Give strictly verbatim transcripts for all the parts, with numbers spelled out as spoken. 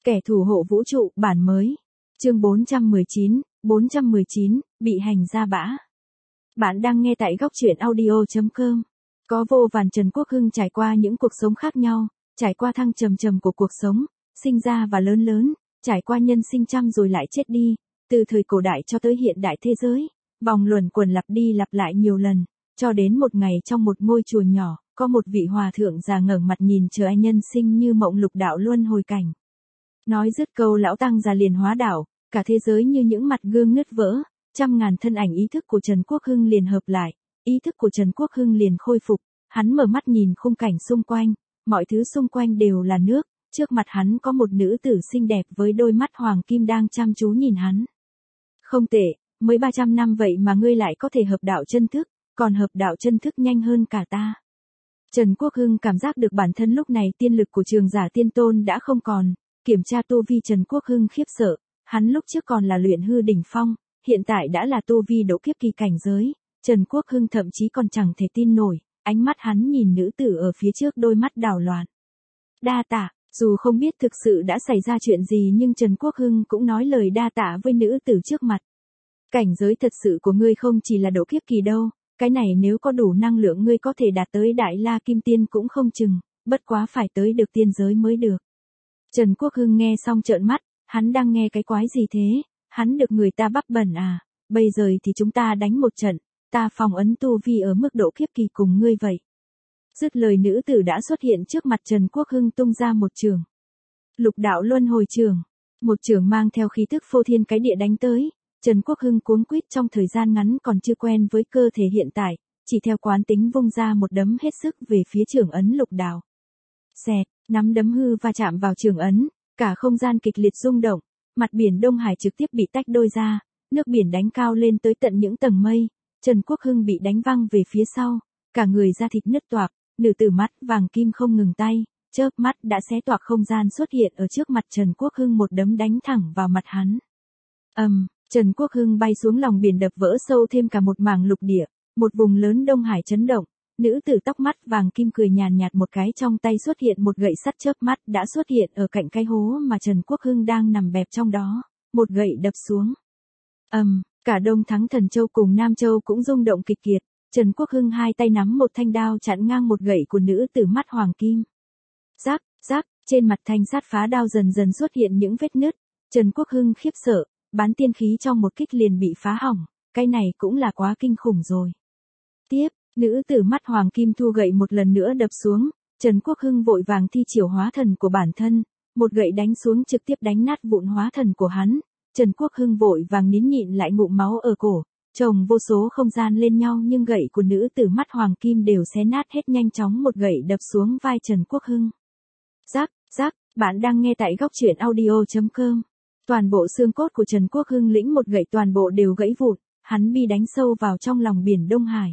Kẻ thủ hộ vũ trụ, bản mới. Chương bốn trăm mười chín, bốn trăm mười chín, bị hành ra bã. Bạn đang nghe tại góc truyện audio chấm com. Có vô vàn Trần Quốc Hưng trải qua những cuộc sống khác nhau, trải qua thăng trầm trầm của cuộc sống, sinh ra và lớn lớn, trải qua nhân sinh trăm rồi lại chết đi, từ thời cổ đại cho tới hiện đại thế giới, vòng luẩn quẩn lặp đi lặp lại nhiều lần, cho đến một ngày trong một ngôi chùa nhỏ, có một vị hòa thượng già ngẩng mặt nhìn trời nhân sinh như mộng lục đạo luân hồi cảnh. Nói dứt câu lão tăng già liền hóa đảo, cả thế giới như những mặt gương nứt vỡ, trăm ngàn thân ảnh ý thức của Trần Quốc Hưng liền hợp lại, ý thức của Trần Quốc Hưng liền khôi phục, hắn mở mắt nhìn khung cảnh xung quanh, mọi thứ xung quanh đều là nước, trước mặt hắn có một nữ tử xinh đẹp với đôi mắt hoàng kim đang chăm chú nhìn hắn. Không tệ, mới ba trăm năm vậy mà ngươi lại có thể hợp đạo chân thức, còn hợp đạo chân thức nhanh hơn cả ta. Trần Quốc Hưng cảm giác được bản thân lúc này tiên lực của trường giả tiên tôn đã không còn, kiểm tra tu vi Trần Quốc Hưng khiếp sợ, hắn lúc trước còn là luyện hư đỉnh phong, hiện tại đã là tu vi độ kiếp kỳ cảnh giới, Trần Quốc Hưng thậm chí còn chẳng thể tin nổi, ánh mắt hắn nhìn nữ tử ở phía trước đôi mắt đảo loạn. Đa tạ, dù không biết thực sự đã xảy ra chuyện gì nhưng Trần Quốc Hưng cũng nói lời đa tạ với nữ tử trước mặt. Cảnh giới thật sự của ngươi không chỉ là độ kiếp kỳ đâu, cái này nếu có đủ năng lượng ngươi có thể đạt tới Đại La Kim Tiên cũng không chừng, bất quá phải tới được tiên giới mới được. Trần Quốc Hưng nghe xong trợn mắt, hắn đang nghe cái quái gì thế, hắn được người ta bắp bẩn à, bây giờ thì chúng ta đánh một trận, ta phong ấn tu vi ở mức độ kiếp kỳ cùng ngươi vậy. Dứt lời nữ tử đã xuất hiện trước mặt Trần Quốc Hưng tung ra một trường. Lục đạo luân hồi trường, một trường mang theo khí tức phô thiên cái địa đánh tới, Trần Quốc Hưng cuống quýt trong thời gian ngắn còn chưa quen với cơ thể hiện tại, chỉ theo quán tính vung ra một đấm hết sức về phía trường ấn lục đạo. Xẹt, nắm đấm hư va chạm vào trường ấn, cả không gian kịch liệt rung động, mặt biển Đông Hải trực tiếp bị tách đôi ra, nước biển đánh cao lên tới tận những tầng mây, Trần Quốc Hưng bị đánh văng về phía sau, cả người da thịt nứt toạc, nữ tử mắt vàng kim không ngừng tay, chớp mắt đã xé toạc không gian xuất hiện ở trước mặt Trần Quốc Hưng một đấm đánh thẳng vào mặt hắn. Ầm, um, Trần Quốc Hưng bay xuống lòng biển đập vỡ sâu thêm cả một mảng lục địa, một vùng lớn Đông Hải chấn động. Nữ tử tóc mắt vàng kim cười nhàn nhạt một cái trong tay xuất hiện một gậy sắt chớp mắt đã xuất hiện ở cạnh cái hố mà Trần Quốc Hưng đang nằm bẹp trong đó, một gậy đập xuống. Ầm, um, cả Đông Thắng Thần Châu cùng Nam Châu cũng rung động kịch liệt, Trần Quốc Hưng hai tay nắm một thanh đao chặn ngang một gậy của nữ tử mắt hoàng kim. Rắc, rắc, trên mặt thanh sát phá đao dần dần xuất hiện những vết nứt, Trần Quốc Hưng khiếp sợ, bán tiên khí trong một kích liền bị phá hỏng, cái này cũng là quá kinh khủng rồi. Tiếp, nữ tử mắt hoàng kim thu gậy một lần nữa đập xuống, Trần Quốc Hưng vội vàng thi triển hóa thần của bản thân, một gậy đánh xuống trực tiếp đánh nát vụn hóa thần của hắn, Trần Quốc Hưng vội vàng nín nhịn lại ngụm máu ở cổ, chồng vô số không gian lên nhau nhưng gậy của nữ tử mắt hoàng kim đều xé nát hết nhanh chóng một gậy đập xuống vai Trần Quốc Hưng. Rắc, rắc, bạn đang nghe tại góc truyện audio chấm com. Toàn bộ xương cốt của Trần Quốc Hưng lĩnh một gậy toàn bộ đều gãy vụn, hắn bị đánh sâu vào trong lòng biển Đông Hải.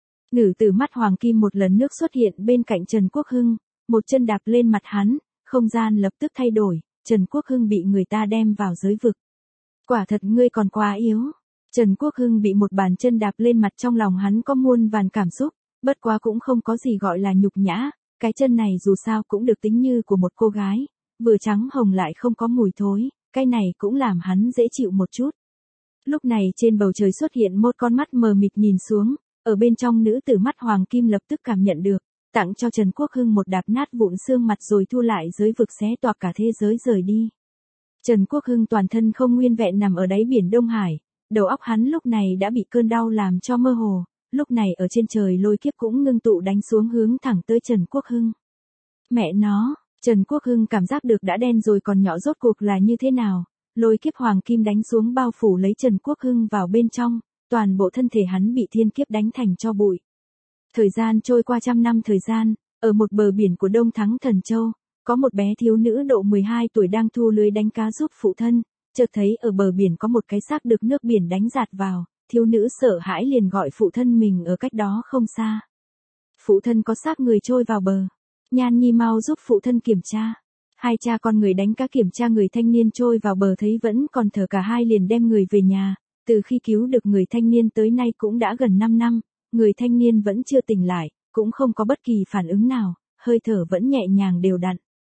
Nữ tử mắt hoàng kim một lần nước xuất hiện bên cạnh Trần Quốc Hưng, một chân đạp lên mặt hắn, không gian lập tức thay đổi, Trần Quốc Hưng bị người ta đem vào giới vực. Quả thật ngươi còn quá yếu. Trần Quốc Hưng bị một bàn chân đạp lên mặt trong lòng hắn có muôn vàn cảm xúc, bất quá cũng không có gì gọi là nhục nhã, cái chân này dù sao cũng được tính như của một cô gái, vừa trắng hồng lại không có mùi thối, cái này cũng làm hắn dễ chịu một chút. Lúc này trên bầu trời xuất hiện một con mắt mờ mịt nhìn xuống, ở bên trong nữ tử mắt hoàng kim lập tức cảm nhận được, tặng cho Trần Quốc Hưng một đạp nát vụn xương mặt rồi thu lại giới vực xé toạc cả thế giới rời đi. Trần Quốc Hưng toàn thân không nguyên vẹn nằm ở đáy biển Đông Hải, đầu óc hắn lúc này đã bị cơn đau làm cho mơ hồ, lúc này ở trên trời lôi kiếp cũng ngưng tụ đánh xuống hướng thẳng tới Trần Quốc Hưng. Mẹ nó, Trần Quốc Hưng cảm giác được đã đen rồi còn nhỏ rốt cuộc là như thế nào, lôi kiếp hoàng kim đánh xuống bao phủ lấy Trần Quốc Hưng vào bên trong, toàn bộ thân thể hắn bị thiên kiếp đánh thành tro bụi. Thời gian trôi qua trăm năm thời gian, ở một bờ biển của Đông Thắng Thần Châu, có một bé thiếu nữ độ mười hai tuổi đang thu lưới đánh cá giúp phụ thân, chợt thấy ở bờ biển có một cái xác được nước biển đánh dạt vào, thiếu nữ sợ hãi liền gọi phụ thân mình ở cách đó không xa. Phụ thân có xác người trôi vào bờ, Nhan Nhi mau giúp phụ thân kiểm tra. Hai cha con người đánh cá kiểm tra người thanh niên trôi vào bờ thấy vẫn còn thở cả hai liền đem người về nhà, từ khi cứu được người thanh niên tới nay cũng đã gần năm năm, người thanh niên vẫn chưa tỉnh lại, cũng không có bất kỳ phản ứng nào, hơi thở vẫn nhẹ nhàng đều đặn.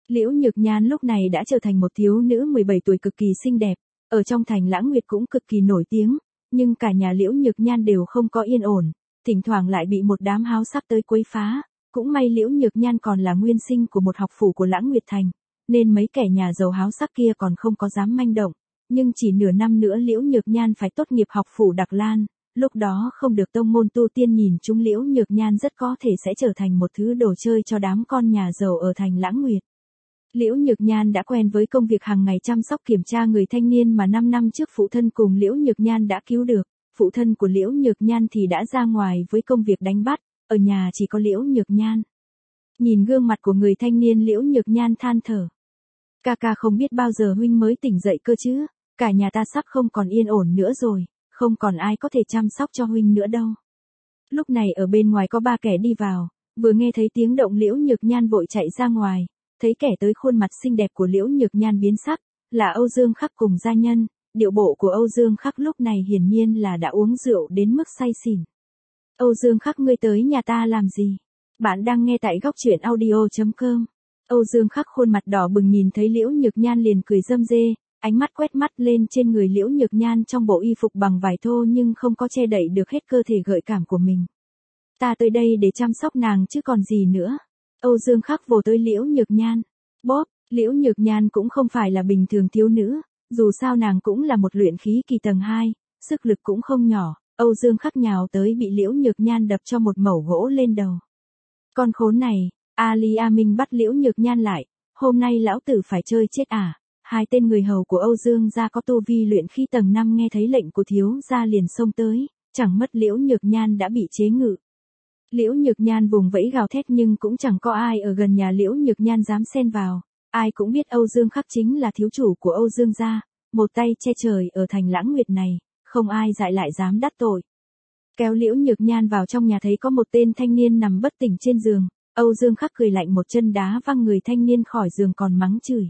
Liễu Nhược Nhan lúc này đã trở thành một thiếu nữ mười bảy tuổi cực kỳ xinh đẹp, ở trong thành Lãng Nguyệt cũng cực kỳ nổi tiếng, nhưng cả nhà Liễu Nhược Nhan đều không có yên ổn, thỉnh thoảng lại bị một đám háo sắc tới quấy phá, cũng may Liễu Nhược Nhan còn là nguyên sinh của một học phủ của Lãng Nguyệt thành, nên mấy kẻ nhà giàu háo sắc kia còn không có dám manh động, nhưng chỉ nửa năm nữa Liễu Nhược Nhan phải tốt nghiệp học phủ Đặc Lan, lúc đó không được tông môn tu tiên nhìn chúng Liễu Nhược Nhan rất có thể sẽ trở thành một thứ đồ chơi cho đám con nhà giàu ở thành Lãng Nguyệt. Liễu Nhược Nhan đã quen với công việc hàng ngày chăm sóc kiểm tra người thanh niên mà năm năm trước phụ thân cùng Liễu Nhược Nhan đã cứu được, phụ thân của Liễu Nhược Nhan thì đã ra ngoài với công việc đánh bắt, ở nhà chỉ có Liễu Nhược Nhan. Nhìn gương mặt của người thanh niên Liễu Nhược Nhan than thở. Ca ca không biết bao giờ huynh mới tỉnh dậy cơ chứ, cả nhà ta sắp không còn yên ổn nữa rồi, không còn ai có thể chăm sóc cho huynh nữa đâu. Lúc này ở bên ngoài có ba kẻ đi vào, vừa nghe thấy tiếng động Liễu Nhược Nhan vội chạy ra ngoài, thấy kẻ tới khuôn mặt xinh đẹp của Liễu Nhược Nhan biến sắc, là Âu Dương Khắc cùng gia nhân, điệu bộ của Âu Dương Khắc lúc này hiển nhiên là đã uống rượu đến mức say xỉn. Âu Dương Khắc ngươi tới nhà ta làm gì? Bạn đang nghe tại góc truyện audio chấm com. Âu Dương Khắc khuôn mặt đỏ bừng nhìn thấy Liễu Nhược Nhan liền cười râm rê, ánh mắt quét mắt lên trên người Liễu Nhược Nhan trong bộ y phục bằng vải thô nhưng không có che đậy được hết cơ thể gợi cảm của mình. Ta tới đây để chăm sóc nàng chứ còn gì nữa. Âu Dương Khắc vồ tới Liễu Nhược Nhan. Bóp, Liễu Nhược Nhan cũng không phải là bình thường thiếu nữ, dù sao nàng cũng là một luyện khí kỳ tầng hai, sức lực cũng không nhỏ. Âu Dương Khắc nhào tới bị Liễu Nhược Nhan đập cho một mẩu gỗ lên đầu. Con khốn này, Ali A Minh bắt Liễu Nhược Nhan lại, hôm nay lão tử phải chơi chết à? Hai tên người hầu của Âu Dương gia có tu vi luyện khí tầng năm nghe thấy lệnh của thiếu gia liền xông tới, chẳng mất Liễu Nhược Nhan đã bị chế ngự. Liễu Nhược Nhan vùng vẫy gào thét nhưng cũng chẳng có ai ở gần nhà Liễu Nhược Nhan dám xen vào, ai cũng biết Âu Dương Khắc chính là thiếu chủ của Âu Dương gia, một tay che trời ở thành Lãng Nguyệt này, không ai dại lại dám đắc tội. Kéo Liễu Nhược Nhan vào trong nhà thấy có một tên thanh niên nằm bất tỉnh trên giường, Âu Dương Khắc cười lạnh một chân đá văng người thanh niên khỏi giường còn mắng chửi.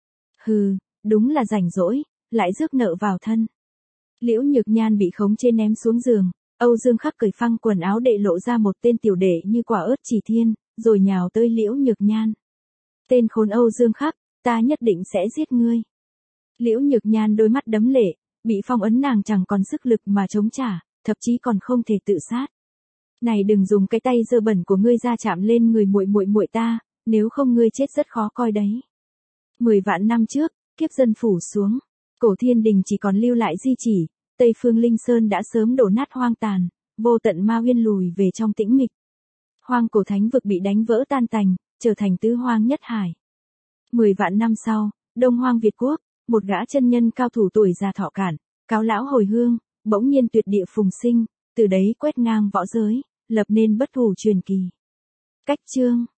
Hừ, đúng là rảnh rỗi, lại rước nợ vào thân. Liễu Nhược Nhan bị khống chế ném xuống giường, Âu Dương Khắc cởi phăng quần áo đệ lộ ra một tên tiểu đệ như quả ớt chỉ thiên, rồi nhào tới Liễu Nhược Nhan. Tên khốn Âu Dương Khắc, ta nhất định sẽ giết ngươi. Liễu Nhược Nhan đôi mắt đấm lệ, bị phong ấn nàng chẳng còn sức lực mà chống trả, thậm chí còn không thể tự sát. Này đừng dùng cái tay dơ bẩn của ngươi ra chạm lên người muội muội muội ta, nếu không ngươi chết rất khó coi đấy. Mười vạn năm trước, kiếp dân phủ xuống, cổ thiên đình chỉ còn lưu lại di chỉ, Tây Phương Linh Sơn đã sớm đổ nát hoang tàn, vô tận ma uyên lùi về trong tĩnh mịch. Hoang cổ thánh vực bị đánh vỡ tan tành, trở thành tứ hoang nhất hải. Mười vạn năm sau, Đông Hoang Việt Quốc, một gã chân nhân cao thủ tuổi già thọ cạn, cáo lão hồi hương, bỗng nhiên tuyệt địa phùng sinh, từ đấy quét ngang võ giới, lập nên bất hủ truyền kỳ. Cách chương